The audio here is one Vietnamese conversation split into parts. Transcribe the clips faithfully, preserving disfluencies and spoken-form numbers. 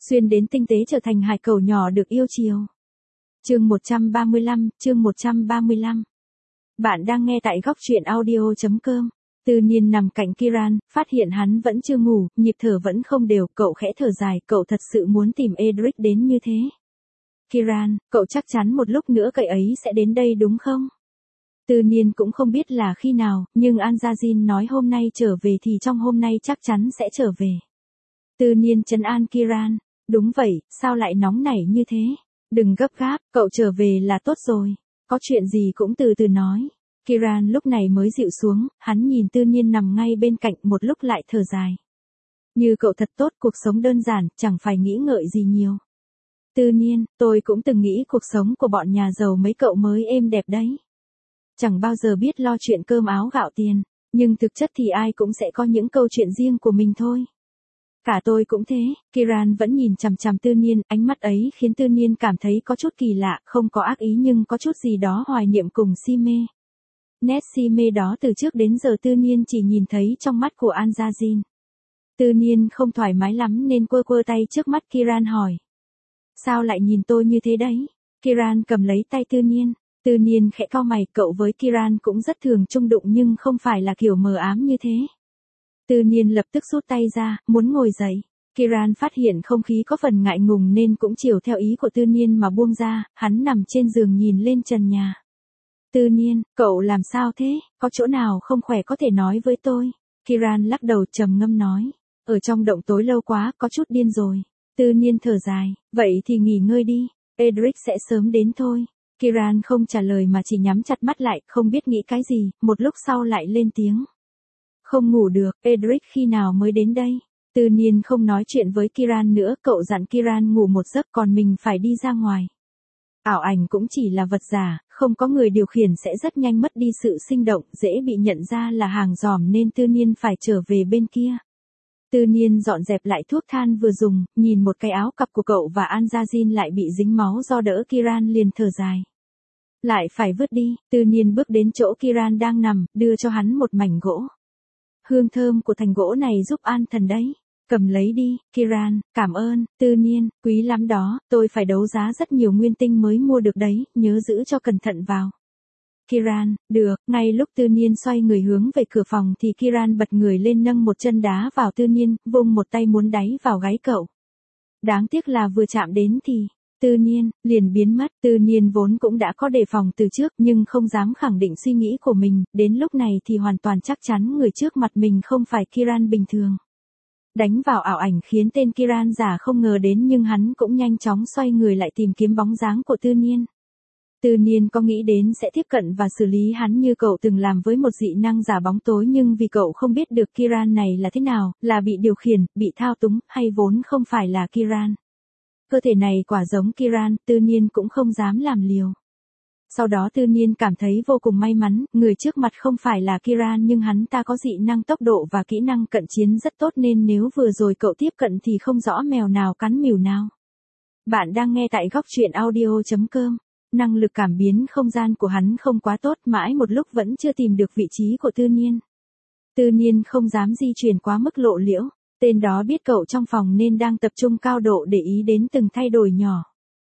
xuyên đến tinh tế trở thành hải cẩu nhỏ được yêu chiều. Chương một trăm ba mươi lăm, chương một trăm ba mươi lăm. Bạn đang nghe tại góc truyện audio chấm com. Tư Niên nằm cạnh Kiran, phát hiện hắn vẫn chưa ngủ, nhịp thở vẫn không đều, cậu khẽ thở dài, cậu thật sự muốn tìm Edric đến như thế. Kiran, cậu chắc chắn một lúc nữa cậu ấy sẽ đến đây đúng không? Tư Niên cũng không biết là khi nào, nhưng Anjazin nói hôm nay trở về thì trong hôm nay chắc chắn sẽ trở về. Tư Niên trấn an Kiran, đúng vậy, sao lại nóng nảy như thế? Đừng gấp gáp, cậu trở về là tốt rồi, có chuyện gì cũng từ từ nói. Kiran lúc này mới dịu xuống, hắn nhìn Tư Niên nằm ngay bên cạnh một lúc lại thở dài. Như cậu thật tốt, cuộc sống đơn giản, chẳng phải nghĩ ngợi gì nhiều. Tư Niên, tôi cũng từng nghĩ cuộc sống của bọn nhà giàu mấy cậu mới êm đẹp đấy. Chẳng bao giờ biết lo chuyện cơm áo gạo tiền, nhưng thực chất thì ai cũng sẽ có những câu chuyện riêng của mình thôi. Cả tôi cũng thế. Kiran vẫn nhìn chằm chằm Tư Niên, ánh mắt ấy khiến Tư Niên cảm thấy có chút kỳ lạ, không có ác ý nhưng có chút gì đó hoài niệm cùng si mê. Nét si mê đó từ trước đến giờ Tư Niên chỉ nhìn thấy trong mắt của Anjazin. Tư Niên không thoải mái lắm nên quơ quơ tay trước mắt Kiran hỏi. Sao lại nhìn tôi như thế đấy? Kiran cầm lấy tay Tư Niên. Tư Niên khẽ cau mày, cậu với Kiran cũng rất thường chung đụng nhưng không phải là kiểu mờ ám như thế. Tư Niên lập tức rút tay ra, muốn ngồi dậy. Kiran phát hiện không khí có phần ngại ngùng nên cũng chiều theo ý của Tư Niên mà buông ra, hắn nằm trên giường nhìn lên trần nhà. Tư Niên, cậu làm sao thế, có chỗ nào không khỏe có thể nói với tôi. Kiran lắc đầu trầm ngâm nói, ở trong động tối lâu quá, có chút điên rồi. Tư Niên thở dài, vậy thì nghỉ ngơi đi, Edric sẽ sớm đến thôi. Kiran không trả lời mà chỉ nhắm chặt mắt lại, không biết nghĩ cái gì, một lúc sau lại lên tiếng. Không ngủ được, Edric khi nào mới đến đây? Tư Niên không nói chuyện với Kiran nữa, cậu dặn Kiran ngủ một giấc còn mình phải đi ra ngoài. Ảo ảnh cũng chỉ là vật giả, không có người điều khiển sẽ rất nhanh mất đi sự sinh động, dễ bị nhận ra là hàng giòm nên Tư Niên phải trở về bên kia. Tư Niên dọn dẹp lại thuốc than vừa dùng, nhìn một cái áo cặp của cậu và Anjazin lại bị dính máu do đỡ Kiran liền thở dài. Lại phải vứt đi, Tư Niên bước đến chỗ Kiran đang nằm, đưa cho hắn một mảnh gỗ. Hương thơm của thành gỗ này giúp an thần đấy. Cầm lấy đi, Kiran, cảm ơn. Tư Niên, quý lắm đó, tôi phải đấu giá rất nhiều nguyên tinh mới mua được đấy, nhớ giữ cho cẩn thận vào. Kiran, được, ngay lúc Tư Niên xoay người hướng về cửa phòng thì Kiran bật người lên nâng một chân đá vào Tư Niên, vung một tay muốn đáy vào gáy cậu. Đáng tiếc là vừa chạm đến thì, Tư Niên, liền biến mất. Tư Niên vốn cũng đã có đề phòng từ trước nhưng không dám khẳng định suy nghĩ của mình, đến lúc này thì hoàn toàn chắc chắn người trước mặt mình không phải Kiran bình thường. Đánh vào ảo ảnh khiến tên Kiran giả không ngờ đến nhưng hắn cũng nhanh chóng xoay người lại tìm kiếm bóng dáng của Tư Niên. Tư Niên có nghĩ đến sẽ tiếp cận và xử lý hắn như cậu từng làm với một dị năng giả bóng tối nhưng vì cậu không biết được Kiran này là thế nào, là bị điều khiển, bị thao túng, hay vốn không phải là Kiran. Cơ thể này quả giống Kiran, Tư Niên cũng không dám làm liều. Sau đó Tư Niên cảm thấy vô cùng may mắn, người trước mặt không phải là Kiran nhưng hắn ta có dị năng tốc độ và kỹ năng cận chiến rất tốt nên nếu vừa rồi cậu tiếp cận thì không rõ mèo nào cắn mèo nào. Bạn đang nghe tại góc truyện audio chấm com. Năng lực cảm biến không gian của hắn không quá tốt, mãi một lúc vẫn chưa tìm được vị trí của Tư Niên. Tư Niên không dám di chuyển quá mức lộ liễu, tên đó biết cậu trong phòng nên đang tập trung cao độ để ý đến từng thay đổi nhỏ.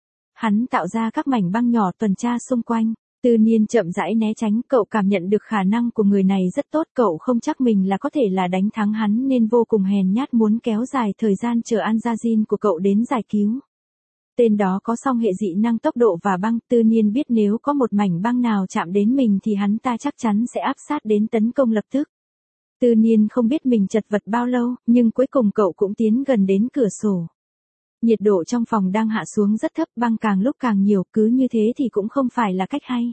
Hắn tạo ra các mảnh băng nhỏ tuần tra xung quanh. Tư Niên chậm rãi né tránh, cậu cảm nhận được khả năng của người này rất tốt, cậu không chắc mình là có thể là đánh thắng hắn nên vô cùng hèn nhát muốn kéo dài thời gian chờ Anjazin của cậu đến giải cứu. Tên đó có song hệ dị năng tốc độ và băng, Tư Niên biết nếu có một mảnh băng nào chạm đến mình thì hắn ta chắc chắn sẽ áp sát đến tấn công lập tức. Tư Niên không biết mình chật vật bao lâu, nhưng cuối cùng cậu cũng tiến gần đến cửa sổ. Nhiệt độ trong phòng đang hạ xuống rất thấp, băng càng lúc càng nhiều, cứ như thế thì cũng không phải là cách hay.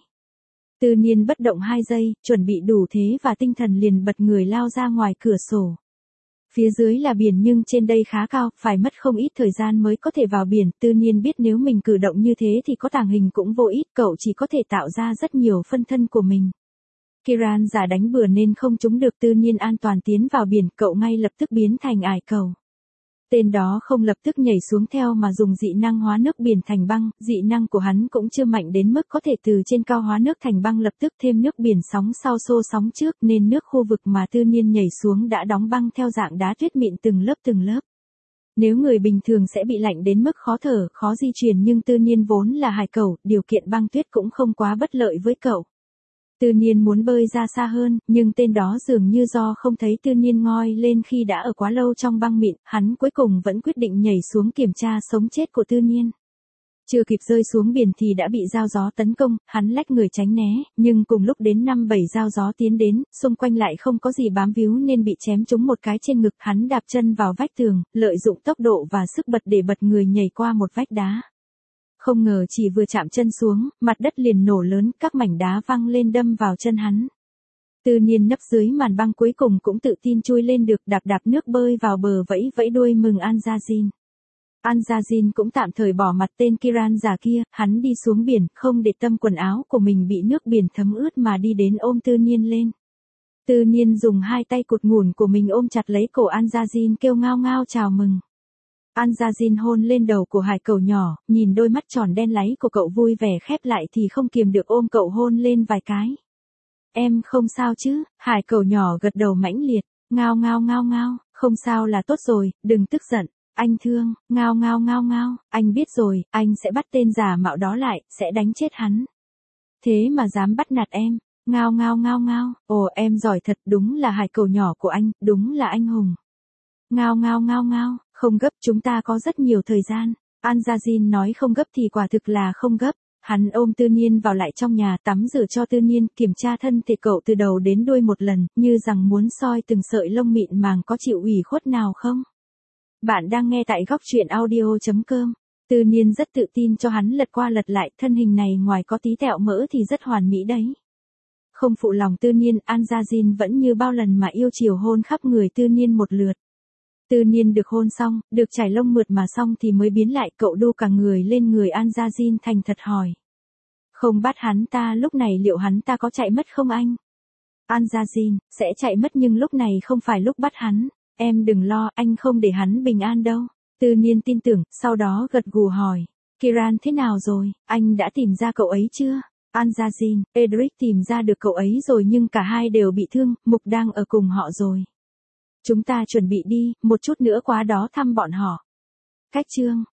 Tư Niên bất động hai giây, chuẩn bị đủ thế và tinh thần liền bật người lao ra ngoài cửa sổ. Phía dưới là biển nhưng trên đây khá cao, phải mất không ít thời gian mới có thể vào biển. Tư Niên biết nếu mình cử động như thế thì có tàng hình cũng vô ích, cậu chỉ có thể tạo ra rất nhiều phân thân của mình. Kiran giả đánh bừa nên không trúng được. Tư Niên an toàn tiến vào biển, cậu ngay lập tức biến thành ải cầu. Tên đó không lập tức nhảy xuống theo mà dùng dị năng hóa nước biển thành băng, dị năng của hắn cũng chưa mạnh đến mức có thể từ trên cao hóa nước thành băng, lập tức thêm nước biển sóng sau xô sóng trước nên nước khu vực mà Tư Niên nhảy xuống đã đóng băng theo dạng đá tuyết mịn từng lớp từng lớp. Nếu người bình thường sẽ bị lạnh đến mức khó thở, khó di chuyển nhưng Tư Niên vốn là hải cẩu, điều kiện băng tuyết cũng không quá bất lợi với cậu. Tư Niên muốn bơi ra xa hơn, nhưng tên đó dường như do không thấy Tư Niên ngoi lên khi đã ở quá lâu trong băng mịn, hắn cuối cùng vẫn quyết định nhảy xuống kiểm tra sống chết của Tư Niên. Chưa kịp rơi xuống biển thì đã bị dao gió tấn công, hắn lách người tránh né, nhưng cùng lúc đến năm bảy dao gió tiến đến, xung quanh lại không có gì bám víu nên bị chém trúng một cái trên ngực, hắn đạp chân vào vách tường, lợi dụng tốc độ và sức bật để bật người nhảy qua một vách đá. Không ngờ chỉ vừa chạm chân xuống, mặt đất liền nổ lớn, các mảnh đá văng lên đâm vào chân hắn. Tư Niên nấp dưới màn băng cuối cùng cũng tự tin chui lên được, đạp đạp nước bơi vào bờ vẫy vẫy đuôi mừng Anjazin. Anjazin cũng tạm thời bỏ mặt tên Kiran già kia, hắn đi xuống biển, không để tâm quần áo của mình bị nước biển thấm ướt mà đi đến ôm Tư Niên lên. Tư Niên dùng hai tay cụt ngủn của mình ôm chặt lấy cổ Anjazin, kêu ngao ngao chào mừng. Anjazin hôn lên đầu của hải cẩu nhỏ, nhìn đôi mắt tròn đen láy của cậu vui vẻ khép lại thì không kiềm được ôm cậu hôn lên vài cái. Em không sao chứ? Hải cẩu nhỏ gật đầu mãnh liệt, ngao ngao ngao ngao, không sao là tốt rồi, đừng tức giận. Anh thương, ngao ngao ngao ngao, anh biết rồi, anh sẽ bắt tên giả mạo đó lại, sẽ đánh chết hắn. Thế mà dám bắt nạt em, ngao ngao ngao ngao, ồ em giỏi thật, đúng là hải cẩu nhỏ của anh, đúng là anh hùng. Ngao ngao ngao ngao, không gấp, chúng ta có rất nhiều thời gian. Anjazin nói không gấp thì quả thực là không gấp. Hắn ôm Tư Niên vào lại trong nhà, tắm rửa cho Tư Niên, kiểm tra thân thể cậu từ đầu đến đuôi một lần, như rằng muốn soi từng sợi lông mịn màng có chịu ủy khuất nào không. Bạn đang nghe tại góc truyện audio chấm com. Tư Niên rất tự tin cho hắn lật qua lật lại, thân hình này ngoài có tí tẹo mỡ thì rất hoàn mỹ đấy. Không phụ lòng Tư Niên, Anjazin vẫn như bao lần mà yêu chiều hôn khắp người Tư Niên một lượt. Tư Niên được hôn xong, được trải lông mượt mà xong thì mới biến lại, cậu đu cả người lên người Anjazin thành thật hỏi. Không bắt hắn ta lúc này liệu hắn ta có chạy mất không anh? Anjazin, sẽ chạy mất nhưng lúc này không phải lúc bắt hắn. Em đừng lo, anh không để hắn bình an đâu. Tư Niên tin tưởng, sau đó gật gù hỏi. Kiran thế nào rồi, anh đã tìm ra cậu ấy chưa? Anjazin, Edric tìm ra được cậu ấy rồi nhưng cả hai đều bị thương, Mục đang ở cùng họ rồi. Chúng ta chuẩn bị đi, một chút nữa qua đó thăm bọn họ. Cách chương